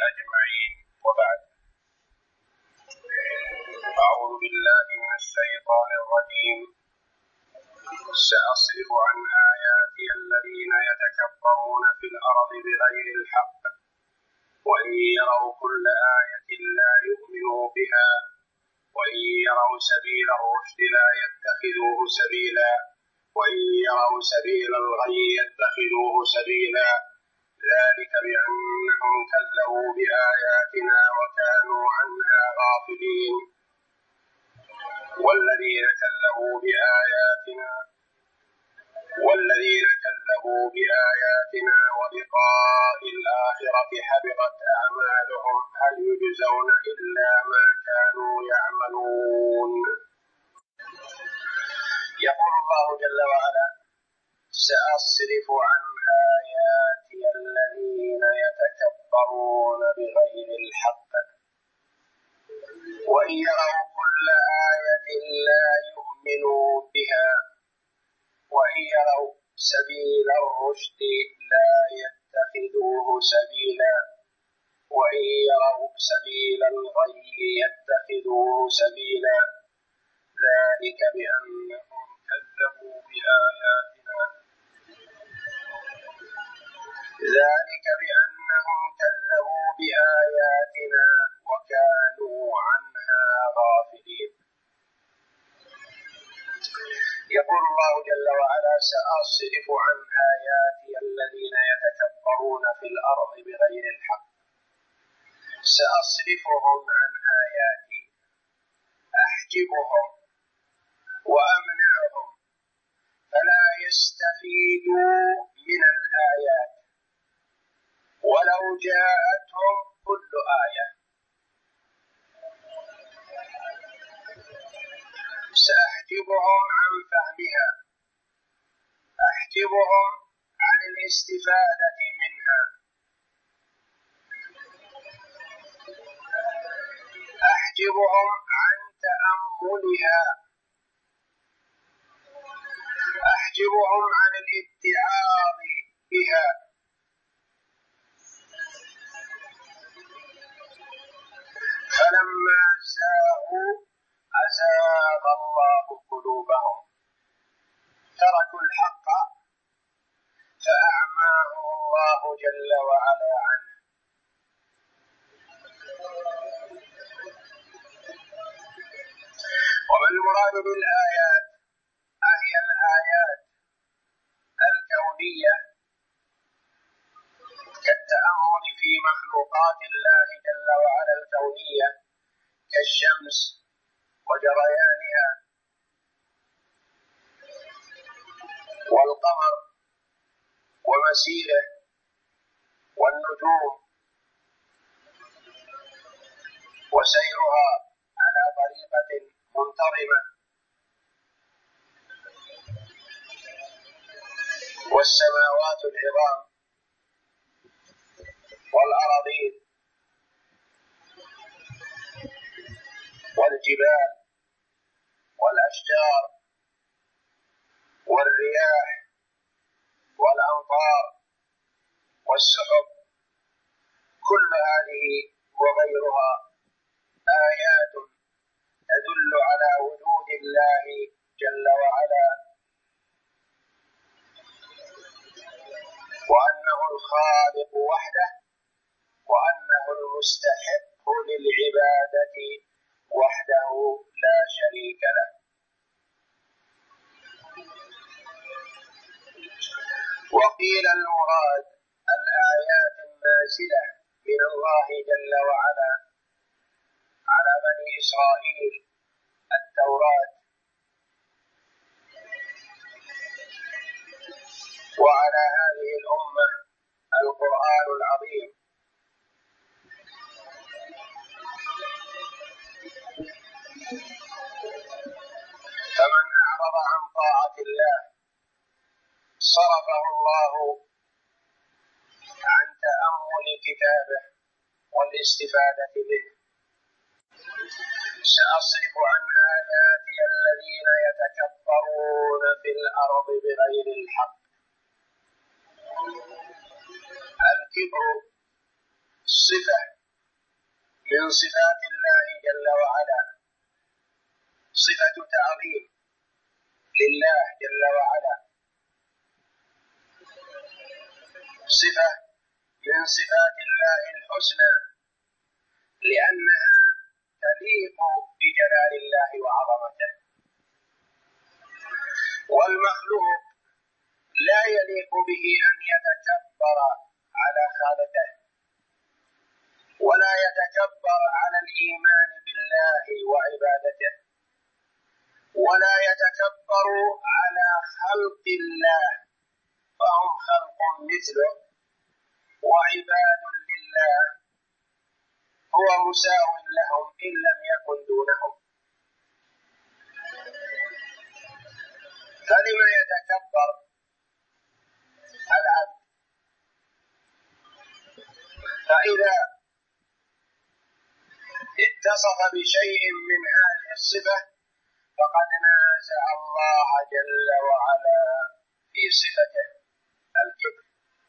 أجمعين، وبعد. أعوذ بالله من الشيطان الرجيم. سأصرف عن آياتي الذين يتكبرون في الأرض بغير الحق وإن يروا كل آية لا يؤمنوا بها وإن يروا سبيل الرشد لا يتخذوه سبيلا وإن يروا سبيل الغي يتخذوه سبيلا ذلك بأنهم كذبوا بآياتنا وكانوا عنها غافلين. والذين كذبوا بآياتنا ولقاء الآخرة حبطت أعمالهم هل يجزون إلا ما كانوا يعملون. يقول الله جل وعلا: سأصرف عن آياتي الذين يتكبرون بغير الحق وإن يروا كل آية لا يؤمنوا بها وإن يروا سبيل الرشد لا يتخذوه سبيلا وإن يروا سبيل الغي يتخذوه سبيلا ذلك بأنهم كذبوا بآياتنا وكانوا عنها غافلين. يقول الله جل وعلا: سأصرف عن آياتي الذين يتكبرون في الأرض بغير الحق. سأصرفهم عن آياتي، أحجبهم وأمنعهم فلا يستفيدوا من الآيات ولو جاءتهم كل آية. سأحجبهم عن فهمها، أحجبهم عن الاستفادة منها، أحجبهم عن تأملها، أحجبهم عن الاتعاظ بها. فلما زاغوا أزاغ الله قلوبهم، تركوا الحق فأعماهم الله جل وعلا عنه. وما المراد بالآيات؟ هي الآيات الكونية كالتأمل في مخلوقات الله جل وعلا الكونية كالشمس وجريانها والقمر ومسيره والنجوم وسيرها على طريقة منتظمة والسماوات العظام والأراضين والجبال والأشجار والرياح والأمطار والسحب، كل هذه وغيرها آيات تدل على وجود الله جل وعلا وأنه الخالق وحده وأنه المستحق للعبادة وحده لا شريك له. وقيل المراد الآيات النازلة من الله جل وعلا على بني إسرائيل التوراة وعلى هذه الأمة القرآن العظيم. فمن أعرض عن طاعة الله صرفه الله عن تأمل كتابه والاستفادة منه. سأصرف عن آياتي الذين يتكبرون في الأرض بغير الحق. الكبر صفة من صفات الله جل وعلا، صفة تعظيم لله جل وعلا، صفة من صفات الله الحسنى لأنها تليق بجلال الله وعظمته. والمخلوق لا يليق به أن يتكبر على خالقه، ولا يتكبر على الإيمان بالله وعبادته، ولا يتكبر على خلق الله، فهم خلق مثله وعباد لله، هو مساو لهم إن لم يكن دونهم. فلما يتكبر العبد؟ فإذا اتصف بشيء من هذه الصفة فقد نازع الله جل وعلا في صفته الكبر.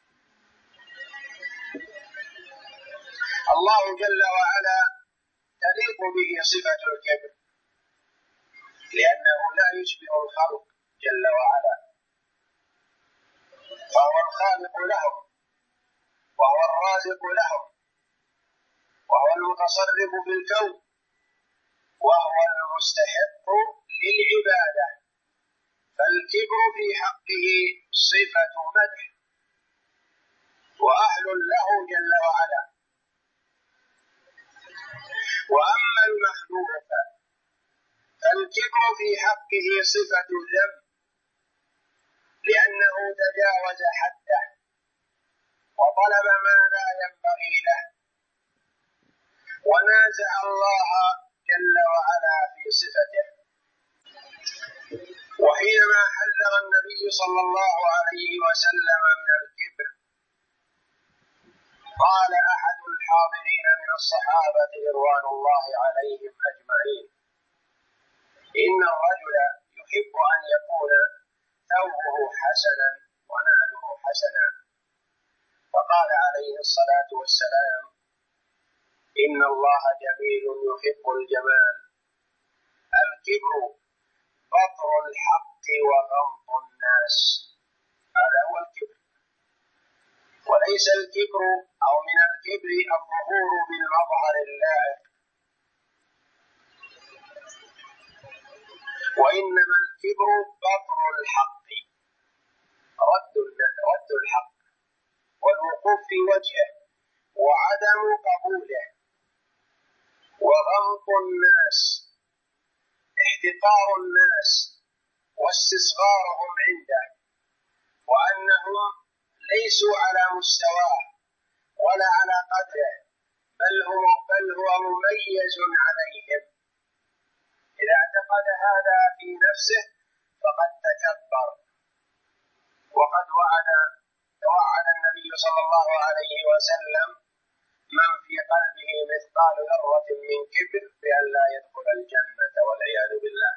الله جل وعلا تليق به صفة الكبر لأنه لا يشبه الخلق جل وعلا، فهو الخالق لهم، وهو الرازق لهم، وهو المتصرف في الكون، وهو المستحق للعبادة. فالكبر في حقه صفة مدح وأهل له جل وعلا. وأما المخلوق فالكبر في حقه صفة ذم، لأنه تجاوز حده وطلب ما لا ينبغي له ونازع الله جل وعلا في صفته. وحينما حذر النبي صلى الله عليه وسلم من الكبر قال أحد الحاضرين من الصحابة رضوان الله عليهم أجمعين: إن الرجل يحب أن يكون ثوبه حسنا ونعله حسنا. فقال عليه الصلاة والسلام: إن الله جميل يحب الجمال. الكبر بطر الحق وغمط الناس، هذا هو الكبر. وليس الكبر أو من الكبر الظهور بالمظهر اللائق، وإنما الكبر بطر الحق، رد الحق والوقوف في وجهه وعدم قبوله، وغمط الناس، احتقار الناس واستصغارهم عنده، وأنهم ليسوا على مستواه ولا على قدره، بل هو مميز عليهم. إذا اعتقد هذا في نفسه فقد تكبر. وقد توعد النبي صلى الله عليه وسلم من في قلبه مثقال ذرة من كبر بأن لا يدخل الجنة والعياذ بالله.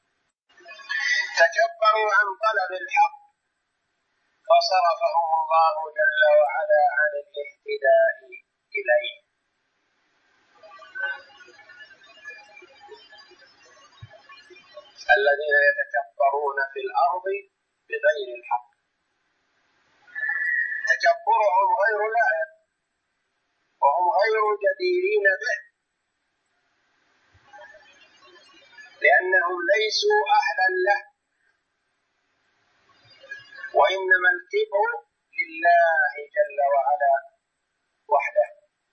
تكبروا عن طلب الحق فصرفهم الله جل وعلا عن الاهتداء إليه. الذين يتكبرون في الأرض بغير الحق، تكبرهم غير لائق وهم غير جديرين به، لأنهم ليسوا أهلا له، وإنما الكبر لله جل وعلا وحده.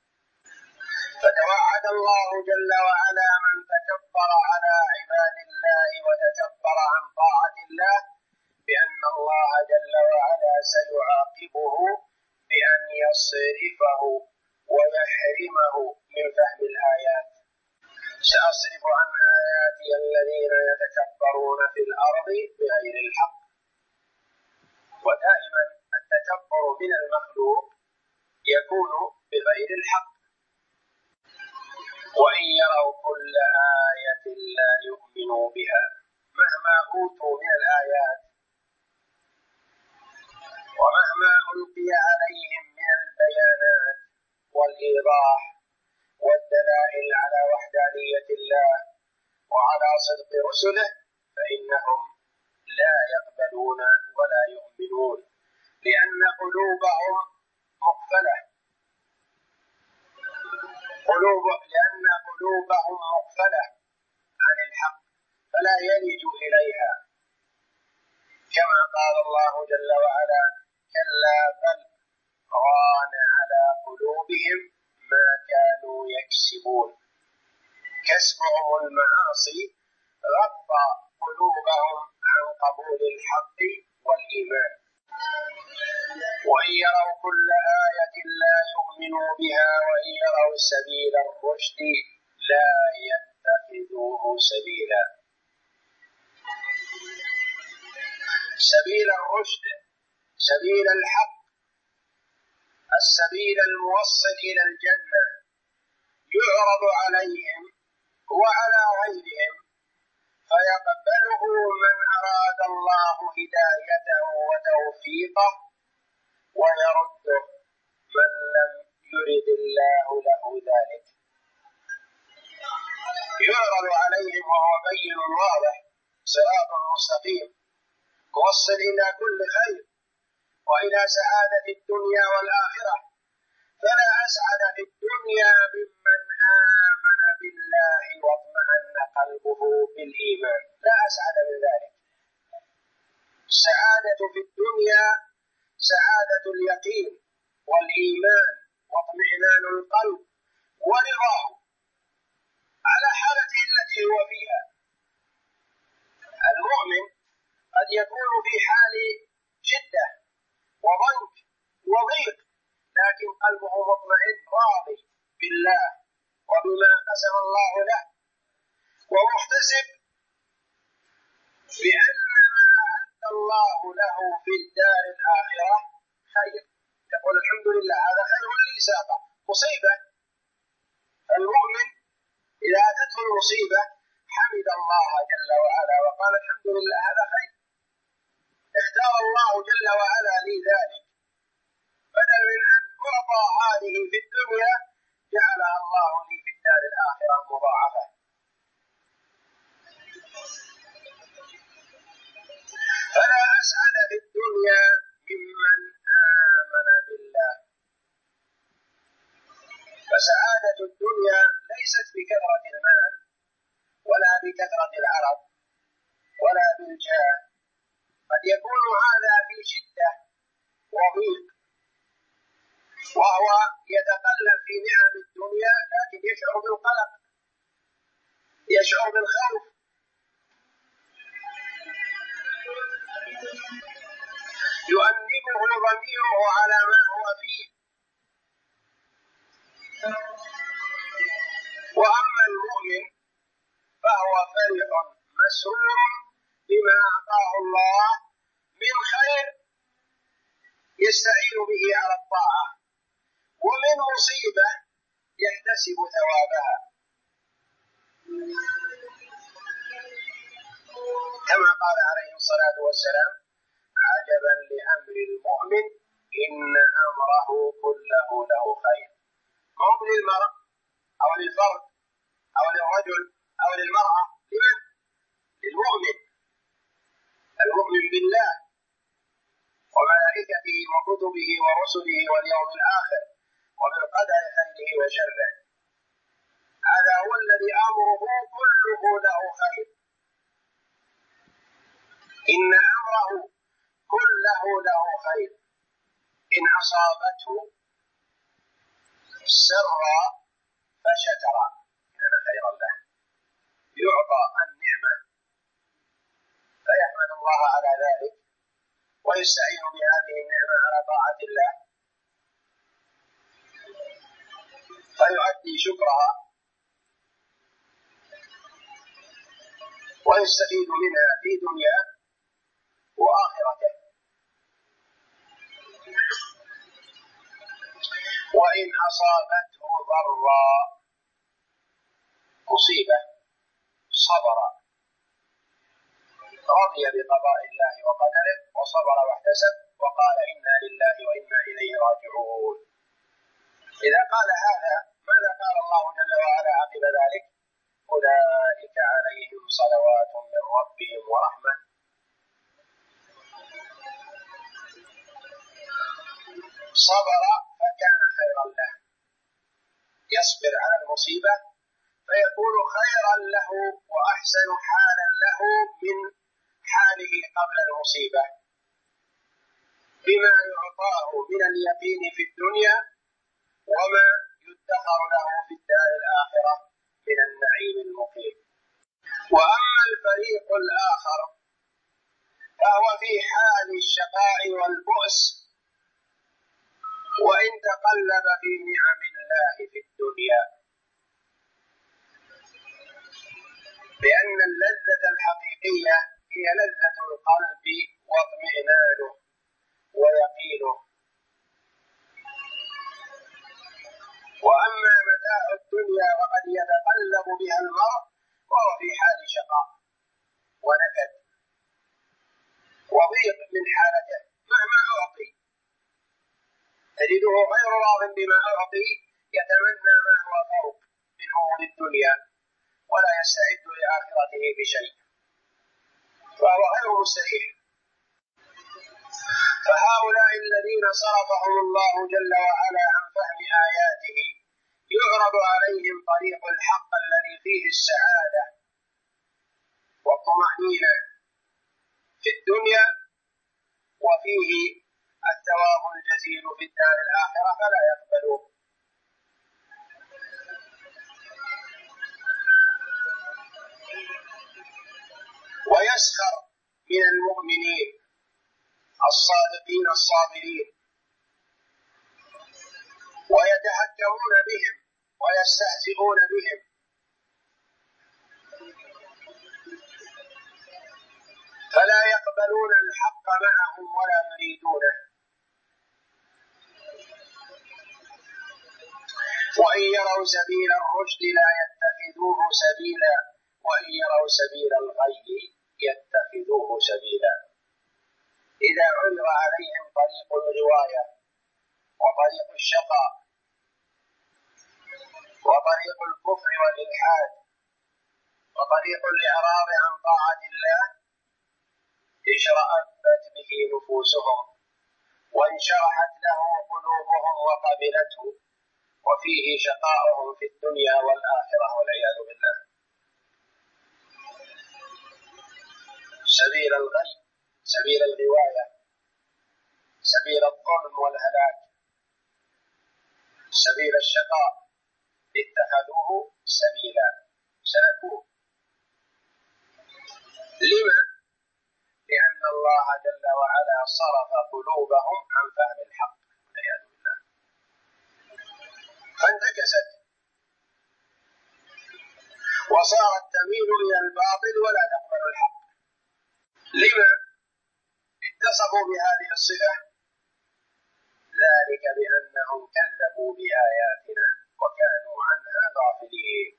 فتوعد الله جل وعلا من تكبر على عباد الله وتكبر عن طاعة الله بأن الله جل وعلا سيعاقبه بأن يصرفه ويحرمه من فهم الآيات. سأصرف عن آياتي الذين يتكبرون في الأرض بغير الحق. ودائما التكبر من المخلوق يكون بغير الحق. وإن يروا كل آية لا يؤمنوا بها، مهما أوتوا من الآيات ومهما ألقي عليهم من البيانات والإيضاح والإيضاح والدلائل على وحدانية الله وعلى صدق رسله فإنهم لا يقبلون ولا يؤمنون، لأن قلوبهم مقفلة عن الحق فلا يلج إليها، كما قال الله جل وعلا: كلا بل ران على قلوبهم ما كانوا يكسبون. كسبهم المعاصي غطى قلوبهم عن قبول الحق والإيمان. وإن يروا كل آية لا يؤمنوا بها وإن يروا سبيل الرشد لا يتخذوه سبيلا. سبيل الرشد، سبيل الحق، السبيل الموصل إلى الجنة، يعرض عليهم وعلى غيرهم فيقبله من أراد الله هدايته وتوفيقه، ويرده من لم يرد الله له ذلك. يعرض عليهم وهو بين واضح صراط مستقيم موصل إلى كل خير وإلى سعادة الدنيا والآخرة، فلا أسعد في الدنيا ممن آمن بالله واطمأن قلبه بالإيمان، لا أسعد من ذلك. السعادة في الدنيا سعادة اليقين والإيمان واطمئنان القلب ورضاه على حالته التي هو فيها. المؤمن قد يكون في حال شدة وضنك وضيق، لكن قلبه مطمئن راضي بالله وبما قسم الله له، ومحتسب بأن ما أعد الله له في الدار الآخرة خير، يقول الحمد لله هذا خير لي ساقه. مصيبة المؤمن إذا أتته المصيبة حمد الله جل وعلا وقال الحمد لله هذا خير، اختار الله جل وعلا لي ذلك، بدل من أن أعطى هذه في الدنيا جعلها الله لي في الدار الآخرة مضاعفة. فلا أسعد في الدنيا ممن آمن بالله. فسعادة الدنيا ليست بكثرة المال ولا بكثرة العرض ولا بالجاه، قد يكون هذا في شدة وضيق وهو يتقلب في نعم الدنيا، لكن يشعر بالقلق، يشعر بالخوف، يؤنبه ضميره على ما هو فيه. وأما المؤمن فهو فرح مسرور بما أعطاه الله من خير يستعين به على الطاعة، ومن مصيبة يحتسب ثوابها، كما قال عليه الصلاة والسلام: عجبا لأمر المؤمن إن أمره كله له خير. مو للمرء أو للفرد أو للرجل أو للمرأة، لمن؟ للمؤمن. المؤمن بالله وملائكته وكتبه ورسله واليوم الآخر وبالقدر خيره وشره، هذا هو الذي أمره كله له خير. إن أمره كله له خير، إن أصابته سرا فشكر كان خيرا له، يعطى النعمة فيحمد الله على ذلك ويستعين بهذه النعمة على طاعة الله فيؤدي شكرها ويستفيد منها في دنياه وآخرته. وإن أصابته ضرا مصيبة صبر، رضي بقضاء الله وقدره وصبر واحتسب وقال إنا لله وإنا إليه راجعون. إذا قال هذا ماذا قال الله جل وعلا عقب ذلك؟ أولئك عليهم صلوات من ربهم ورحمة صبر فكان خيرا له، يصبر على المصيبة فيكون خيرا له وأحسن حالا له من حاله قبل المصيبة، بما يعطاه من اليقين في الدنيا وما يدخر له في الدار الآخرة من النعيم المقيم. وأما الفريق الآخر فهو في حال الشقاء والبؤس وإن تقلب في نعم الله في الدنيا، لأن اللذة الحقيقية هي لذة القلب واطمئنانه ويقينه. وأما متاع الدنيا وقد يتقلب بها المرء وهو في حال شقاء ونكد وضيق من حالته مهما أعطي، تجده غير راض بما أعطي، يتمنى ما هو فوق من أمور الدنيا ولا يستعد لآخرته بشيء، فهو غير مستريح. فهؤلاء الذين صرفهم الله جل وعلا عن فهم آياته يعرض عليهم طريق الحق الذي فيه السعادة والطمأنينة في الدنيا وفيه الثواب الجزيل في الدار الآخرة فلا يقبلوه. ويسخر من المؤمنين الصادقين الصابرين ويتهكمون بهم ويستهزئون بهم، فلا يقبلون الحق معهم ولا يريدونه، وإن يروا سبيل الرشد لا يتخذوه سبيلا وإن يروا سبيل الغي يتخذوه سبيلا. إذا عرض عليهم طريق الغواية وطريق الشقاء وطريق الكفر والإلحاد وطريق الإعراض عن طاعة الله اشرأبت به نفوسهم وانشرحت له قلوبهم وقبلته، وفيه شقاؤهم في الدنيا والآخرة والعياذ بالله. سبيل الغي، سبيل الغواية، سبيل الظلم والهلاك، سبيل الشقاء اتخذوه سبيلا سلكوه. لما؟ لأن الله جل وعلا صرف قلوبهم عن فهم الحق والعياذ بالله، فانتكست وصارت تميل إلى الباطل ولا تقبل الحق. لما اتصفوا بهذه الصفة؟ ذلك بأنهم كذبوا بآياتنا وكانوا عنها غافلين.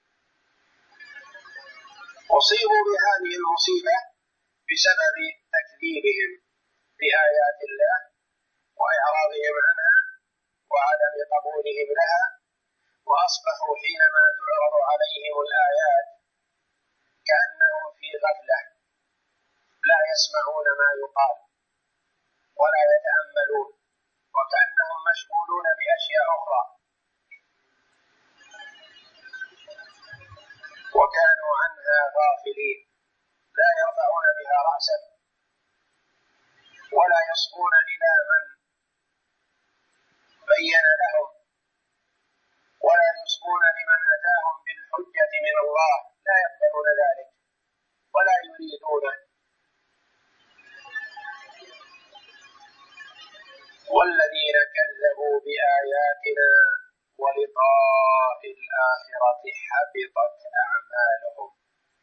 أصيبوا بهذه المصيبة بسبب تكذيبهم بآيات الله وإعراضهم عنها وعدم قبولهم لها، وأصبحوا حينما تعرض عليهم الآيات كأنهم في غفلة لا يسمعون ما يقال ولا يتأملون، وكأنهم مشغولون بأشياء أخرى، وكانوا عنها غافلين لا يرفعون بها رأسا ولا يصغون إلى من بين لهم ولا يصغون لمن أتاهم بالحجة من الله، لا يقبلون ذلك ولا يريدونه. والذين كذبوا بآياتنا ولقاء الآخرة حبطت أعمالهم.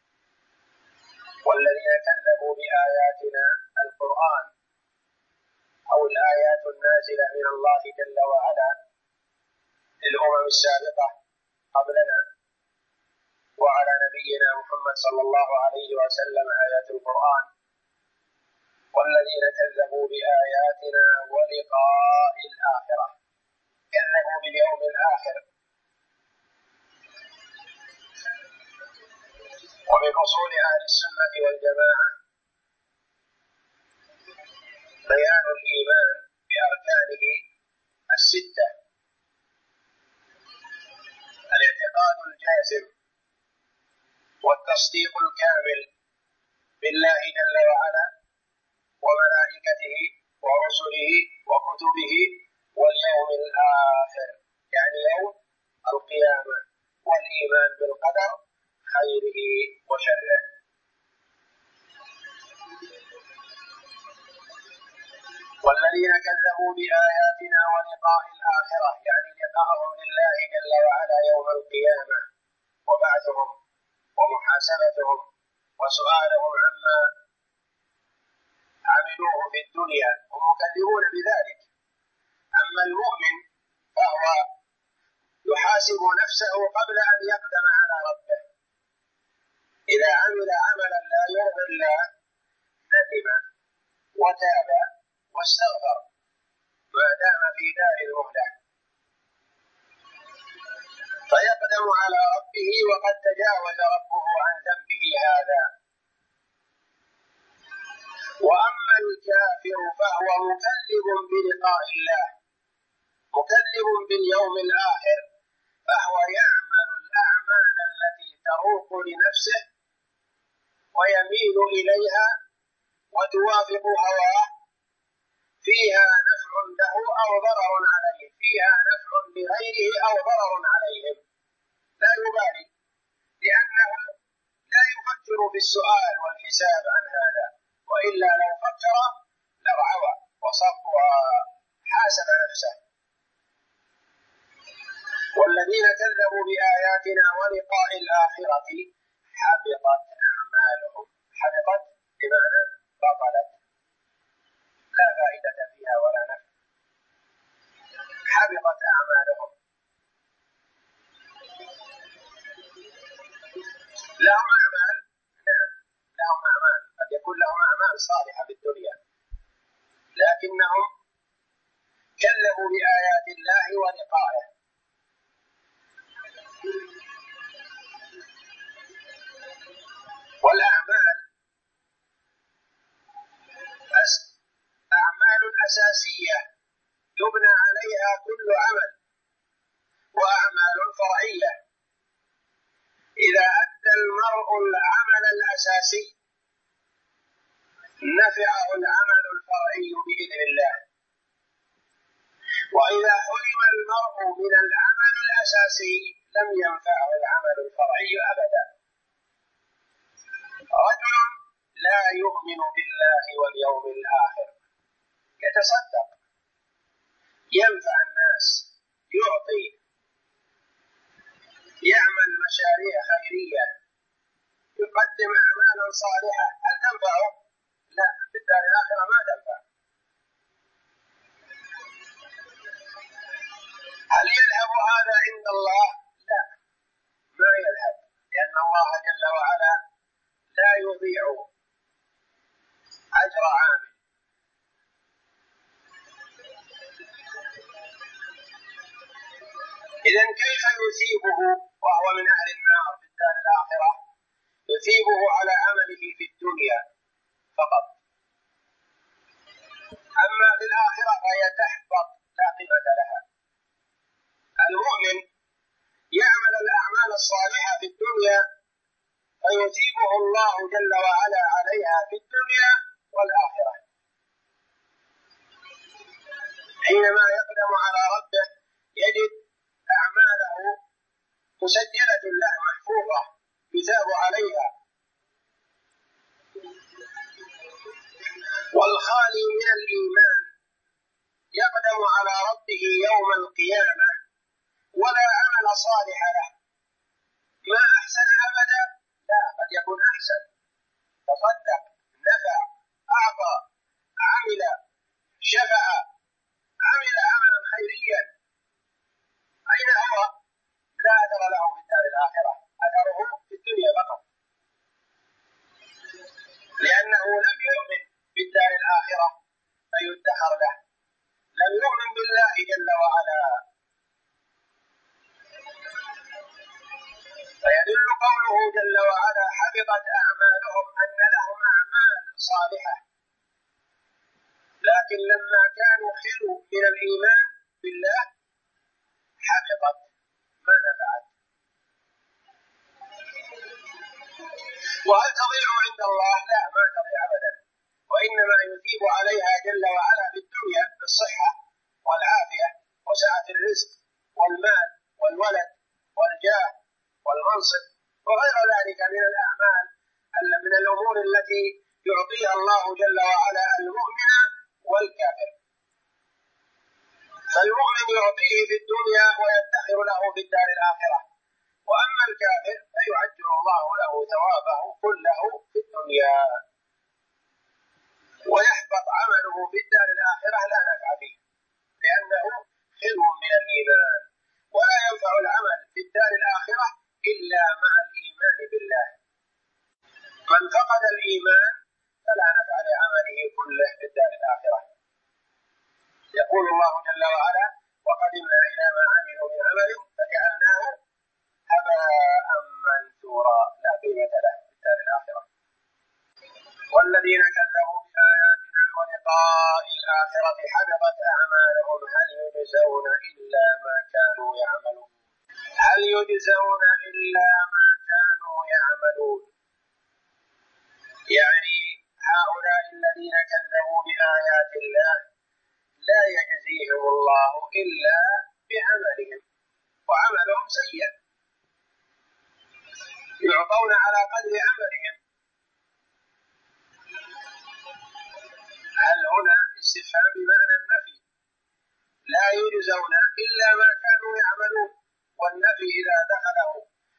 والذين كذبوا بآياتنا القرآن أو الآيات النازلة من الله جل وعلا للأمم السابقة قبلنا وعلى نبينا محمد صلى الله عليه وسلم آيات القرآن. والذين كذبوا بآياتنا ولقاء الآخرة، كذبوا باليوم باليوم الآخر. ومن أصول أهل السنة والجماعة بيان الإيمان بأركانه الستة: الاعتقاد الجازم والتصديق الكامل بالله جل وعلا وملائكته ورسله وكتبه واليوم الآخر، يعني يوم القيامة، والإيمان بالقدر خيره وشره. والذين كذبوا بآياتنا ولقاء الآخرة، يعني لقاءهم لله جل وعلا يوم القيامة وبعثهم ومحاسبتهم وسؤالهم عما عملوه في الدنيا، هم مكذبون بذلك. أما المؤمن فهو يحاسب نفسه قبل أن يقدم على ربه، إذا عمل عملا لا يرضي الله ندم وتاب واستغفر ما دام في دار المهلة، فيقدم على ربه وقد تجاوز ربه عن ذنبه هذا. وأما الكافر فهو مكذب بلقاء الله، مكذب باليوم الآخر، فهو يعمل الأعمال التي تروق لنفسه ويميل إليها وتوافق هواه، فيها نفع له أو ضرر عليه، فيها نفع لغيره أو ضرر عليهم، لا يبالي، لأنه لا يفكر في السؤال والحساب عن هذا، وإلا لو فكر لرعوى وصف وحاسب نفسه. والذين كذبوا بآياتنا ولقاء الآخرة حبطت أعمالهم، حبطت بمعنى بطلت، لا فائدة فيها ولا نفع، حبطت أعمالهم. لهم أعمال، نعم لهم أعمال، قد يكون لهم أعمال صالحة في الدنيا، لكنهم كذبوا بآيات الله ولقائه. والأعمال أعمال أساسية يبنى عليها كل عمل، وأعمال فرعية. إذا أدى المرء العمل الأساسي نفعه العمل الفرعي بإذن الله، وإذا حرم المرء من العمل الأساسي لم ينفعه العمل الفرعي أبدا. رجل لا يؤمن بالله واليوم الآخر يتصدق، ينفع الناس، يعطي، يعمل مشاريع خيرية، يقدم أعمالا صالحة، هل تنفعه؟ لا، في الدار الآخرة ما تنفع. هل يذهب هذا عند الله؟ لا، ما يذهب، لأن الله جل وعلا لا يضيع أجر عامل. إذن كيف يثيبه وهو من أهل النار في الدار الآخرة؟ يثيبه على عمله في الدنيا فقط، أما في الآخرة فهي تحبط لا قيمة لها. المؤمن يعمل الأعمال الصالحة في الدنيا فيثيبه الله جل وعلا عليها في الدنيا والآخرة. حينما يقدم على ربه يجد أعماله مسجلة له محفوظة يثاب عليها. والخالي من الإيمان يقدم على ربه يوم القيامة ولا عمل صالح له، ما أحسن أبدا، لا، قد يكون أحسن، تصدق، نفع، أعطى، عمل، شفع، عمل عملا خيريا، أين هو؟ لا أثر له في الدار الآخرة، أثره في الدنيا فقط، لأنه لم يؤمن بالدار الآخرة فيدخر له، لم يؤمن بالله جل وعلا الإيمان بالله حبطت ما نفعت. وهل تضيع عند الله؟ لا، ما تضيع أبدا، وإنما يثيب عليها جل وعلا في الدنيا بالصحة والعافية وسعة الرزق والمال والولد والجاه والمنصب وغير ذلك من الأعمال من الأمور التي يعطيها الله جل وعلا المؤمن والكافر. فالمؤمن يعطيه في الدنيا ويدخر له في الدار الآخرة، وأما الكافر فيعجل الله له ثوابه كله في الدنيا ويحبط عمله في الدار الآخرة لا نفع فيه، لأنه خلو من الإيمان، ولا ينفع العمل في الدار الآخرة إلا مع الإيمان بالله. من فقد الإيمان فلا نفع لعمله كله في الدار الآخرة. يقول الله جل وعلا: وقدمنا إلى ما عملوا من عمل فجعلناه هباء منثورا، لا قيمة له في الدار الآخرة. والذين كذبوا بآياتنا ولقاء الآخرة حبطت أعمالهم هل يجزون إلا ما كانوا يعملون. هل يجزون إلا ما كانوا يعملون، يعني هؤلاء الذين كذبوا بآيات الله لا يجزيهم الله إلا بعملهم، وعملهم سيء، يعطون على قدر عملهم. هل هنا استفهام بمعنى النفي، لا يجزون إلا ما كانوا يعملون، والنفي إذا دخله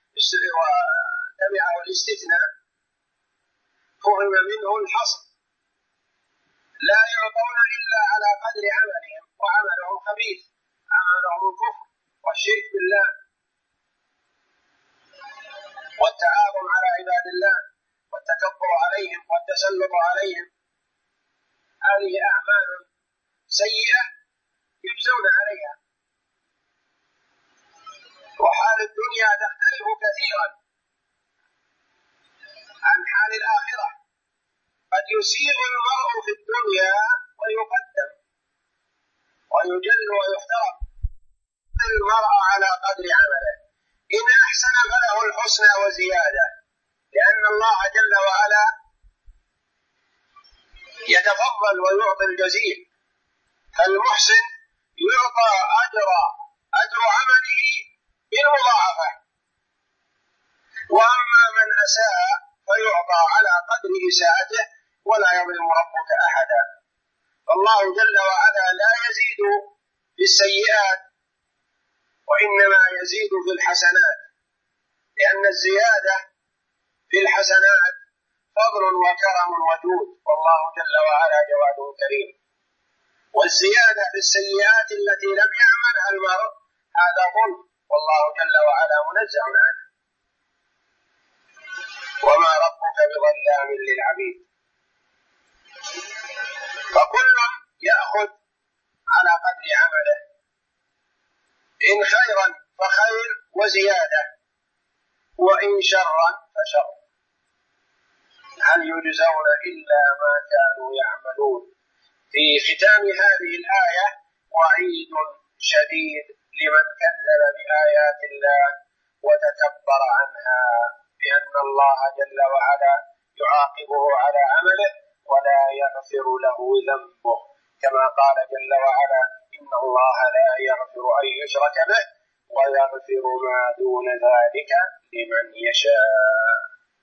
وتبعه الاستثناء فهم منه الحصر، لا يعطون إلا على قدر عملهم، وعملهم خبيث، عملهم الكفر والشرك بالله والتعاظم على عباد الله والتكبر عليهم والتسلط عليهم. هذه أعمال سيئة يجزون عليها. وحال الدنيا تختلف كثيرا عن حال الآخرة، قد يسيء المرء في الدنيا ويقدم ويجل ويحترم المرء على قدر عمله، إن أحسن فله الحسنى وزيادة، لأن الله جل وعلا يتفضل ويعطي الجزيل، فالمحسن يعطى أجر عمله بالمضاعفة، وأما من أساء فيعطى على قدر إساءته ولا يظلم ربك أحدا. فالله جل وعلا لا يزيد في السيئات وإنما يزيد في الحسنات، لأن الزيادة في الحسنات فضل وكرم وجود، والله جل وعلا جواد كريم. والزيادة في السيئات التي لم يعملها المرء هذا ظلم، والله جل وعلا منزه عنه. وما ربك بظلام للعبيد. فكل يأخذ على قدر عمله، إن خيرا فخير وزيادة، وإن شرا فشر. هل يجزون إلا ما كانوا يعملون. في ختام هذه الآية وعيد شديد لمن كذب بآيات الله وتكبر عنها، بأن الله جل وعلا يعاقبه على عمله ولا يغفر له ذنبه، كما قال جل وعلا: إن الله لا يغفر أن يشرك به ويغفر ما دون ذلك لمن يشاء.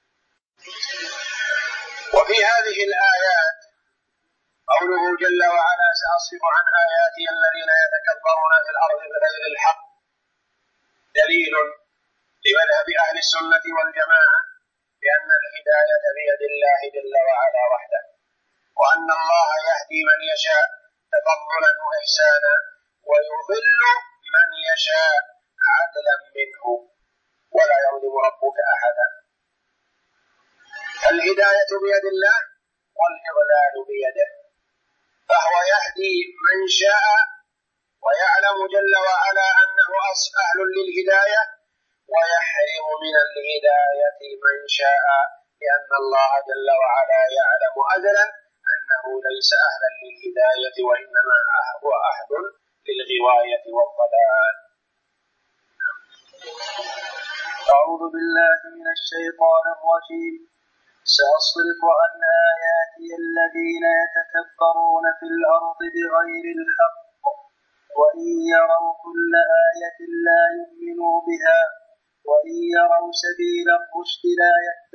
وفي هذه الآيات قوله جل وعلا: سأصرف عن آياتي الذين يتكبرون في الأرض بغير الحق، دليل لمذهب أهل السنة والجماعة بأن الهداية بيد الله جل وعلا وحده، وأن الله يهدي من يشاء تفضلا وإحسانا ويضل من يشاء عدلا منه، ولا يظلم ربك أحدا. الهداية بيد الله والإضلال بيده، فهو يهدي من شاء ويعلم جل وعلا أنه أهل للهداية، ويحرم من الهداية من شاء، لأن الله جل وعلا يعلم أزلا أنه ليس أهلا للهداية، وإنما هو أهل للغواية والضلال. أعوذ بالله من الشيطان الرجيم. سأصرف عن آياتي الذين يتكبرون في الأرض بغير الحق وإن يروا كل آية لا يؤمنوا بها وإن يروا سبيل الرشد لا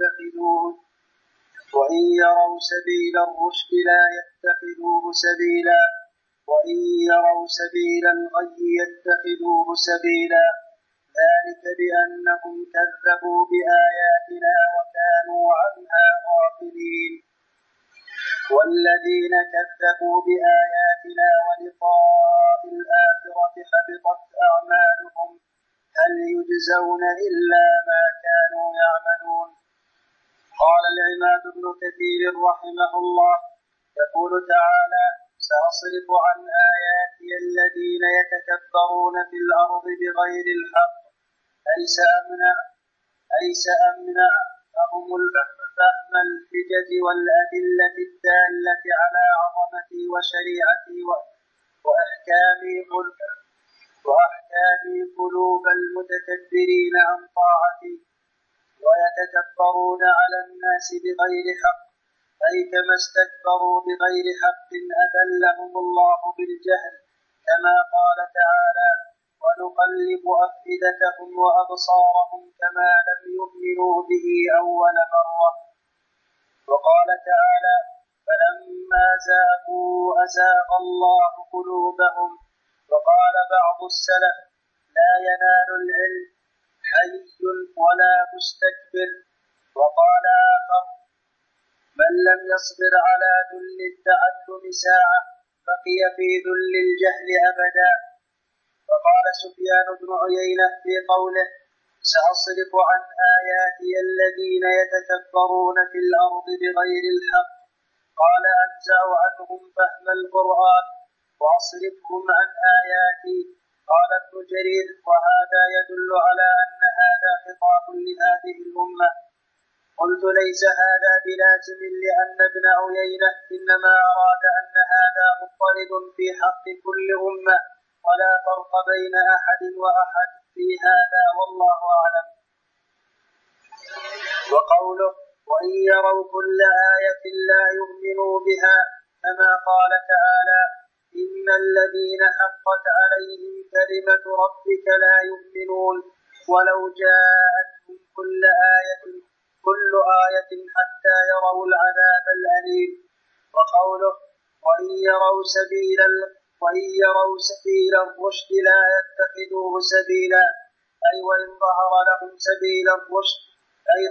يتخذوه سبيلا وإن يروا سبيل الغي يتخذوه سبيلا ذلك بأنهم كذبوا بآياتنا وكانوا عنها غافلين. والذين كذبوا بآياتنا ولقاء الآخرة حبطت أعمالهم هل يجزون إلا ما كانوا يعملون. قال العماد بن كثير رحمه الله يقول تعالى: سأصرف عن آياتي الذين يتكبرون في الأرض بغير الحق أي سأمنعهم فهم الحجج والأدلة الدالة على عظمتي وشريعتي وأحكامي قلوب المتكبرين عن طاعتي ويتكبرون على الناس بغير حق، أي كما استكبروا بغير حق أذلهم الله بالجهل، كما قال تعالى: ونقلب أفئدتهم وأبصارهم كما لم يؤمنوا به أول مرة. وقال تعالى: فلما زاغوا أزاغ الله قلوبهم. وقال بعض السلف: لا ينال العلم حي ولا مستكبر. وقال آخر: من لم يصبر على ذل التعلم ساعة بقي في ذل الجهل أبدا. وقال سفيان بن عيينة في قوله: سأصرف عن آياتي الذين يتكبرون في الأرض بغير الحق، قال: أنزع عنهم فهم القرآن وأصرفهم عن آياتي. قال ابن جرير: وهذا يدل على أن هذا خطاب لهذه الأمة. قلت: ليس هذا بلازم، لأن ابن عيينة إنما أراد أن هذا مضطرد في حق كل أمة ولا فرق بين أحد وأحد في هذا، والله أعلم. وقوله: وإن يروا كل آية لا يؤمنوا بها، كما قال تعالى: إن الذين حقت عليهم كلمة ربك لا يؤمنون ولو جاءتهم كل آية حتى يروا العذاب الأليم. وقوله: وإن يروا سبيل الرشد لا يتخذوه سبيلا، أي وإن ظهر لهم سبيل الرشد أي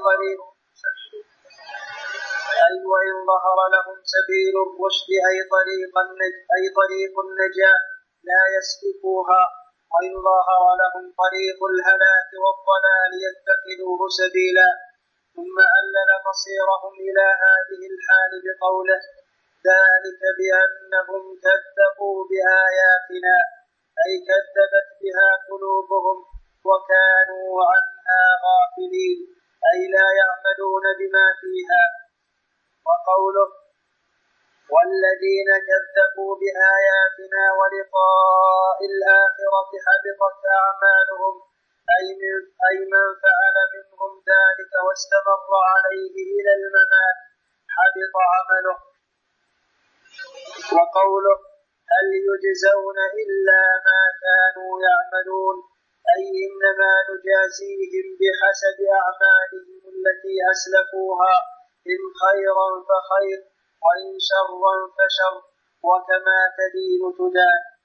طريق النجاة لا يسلكوها، وإن ظهر لهم طريق الهلاك والضلال يتخذوه سبيلا. ثم علل مصيرهم إلى هذه الحال بقوله: ذلك بأنهم كذبوا بآياتنا، أي كذبت بها قلوبهم وكانوا عنها غافلين، أي لا يعملون بما فيها. وقوله: والذين كذبوا بآياتنا ولقاء الآخرة حبطت أعمالهم، أي من فعل منهم ذلك واستمر عليه إلى الممات حبط عمله. وقوله: هل يجزون إلا ما كانوا يعملون، أي إنما نجازيهم بحسب أعمالهم التي أسلفوها، إن خيرا فخير وإن شرا فشر، وكما تدين تدان.